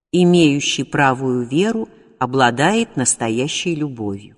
Имеющий правую веру обладает настоящей любовью.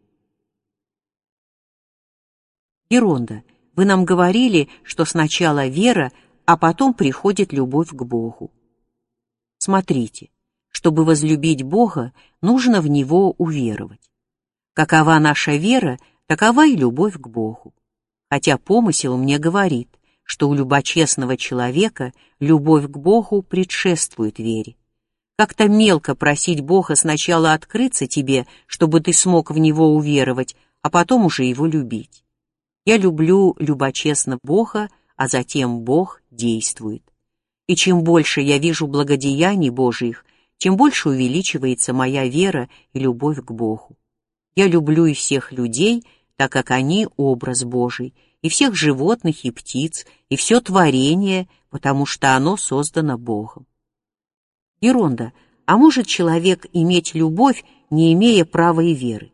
Геронда, вы нам говорили, что сначала вера, а потом приходит любовь к Богу. Смотрите, чтобы возлюбить Бога, нужно в Него уверовать. Какова наша вера, такова и любовь к Богу. Хотя помысел мне говорит, что у любочестного человека любовь к Богу предшествует вере. Как-то мелко просить Бога сначала открыться тебе, чтобы ты смог в Него уверовать, а потом уже Его любить. Я люблю любочестно Бога, а затем Бог действует. И чем больше я вижу благодеяний Божиих, тем больше увеличивается моя вера и любовь к Богу. Я люблю и всех людей, так как они образ Божий, и всех животных и птиц, и все творение, потому что оно создано Богом. Геронда, а может человек иметь любовь, не имея права и веры?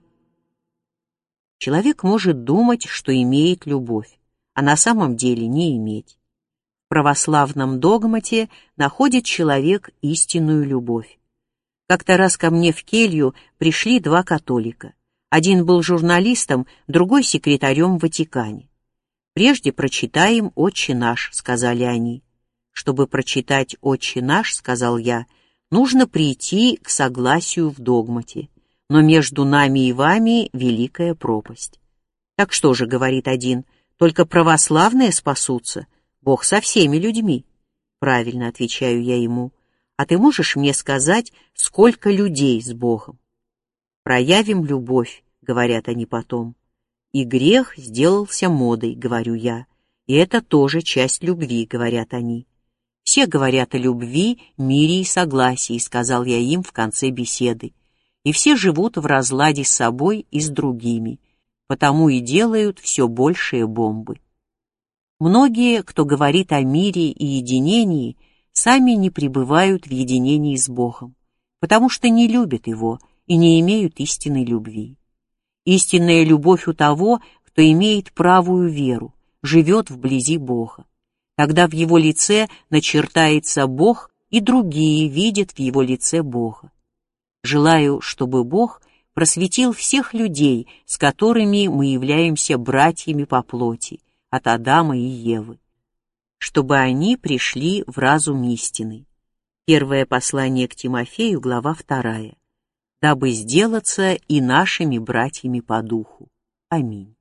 Человек может думать, что имеет любовь, а на самом деле не иметь. В православном догмате находит человек истинную любовь. Как-то раз ко мне в келью пришли два католика. Один был журналистом, другой секретарем в Ватикане. «Прежде прочитаем «Отче наш», — сказали они. «Чтобы прочитать «Отче наш», — сказал я, — нужно прийти к согласию в догмате. Но между нами и вами великая пропасть». «Так что же, — говорит один, — только православные спасутся? Бог со всеми людьми». «Правильно, — отвечаю я ему, — а ты можешь мне сказать, сколько людей с Богом?» «Проявим любовь, — говорят они потом. И грех сделался модой, — говорю я, — и это тоже часть любви, — говорят они. Все говорят о любви, мире и согласии, — сказал я им в конце беседы. И все живут в разладе с собой и с другими, потому и делают все большие бомбы. Многие, кто говорит о мире и единении, сами не пребывают в единении с Богом, потому что не любят Его и не имеют истинной любви. Истинная любовь у того, кто имеет правую веру, живет вблизи Бога. Тогда в Его лице начертается Бог, и другие видят в Его лице Бога. Желаю, чтобы Бог просветил всех людей, с которыми мы являемся братьями по плоти, от Адама и Евы, чтобы они пришли в разум истины. Первое послание к Тимофею, глава 2. Дабы сделаться и нашими братьями по духу. Аминь.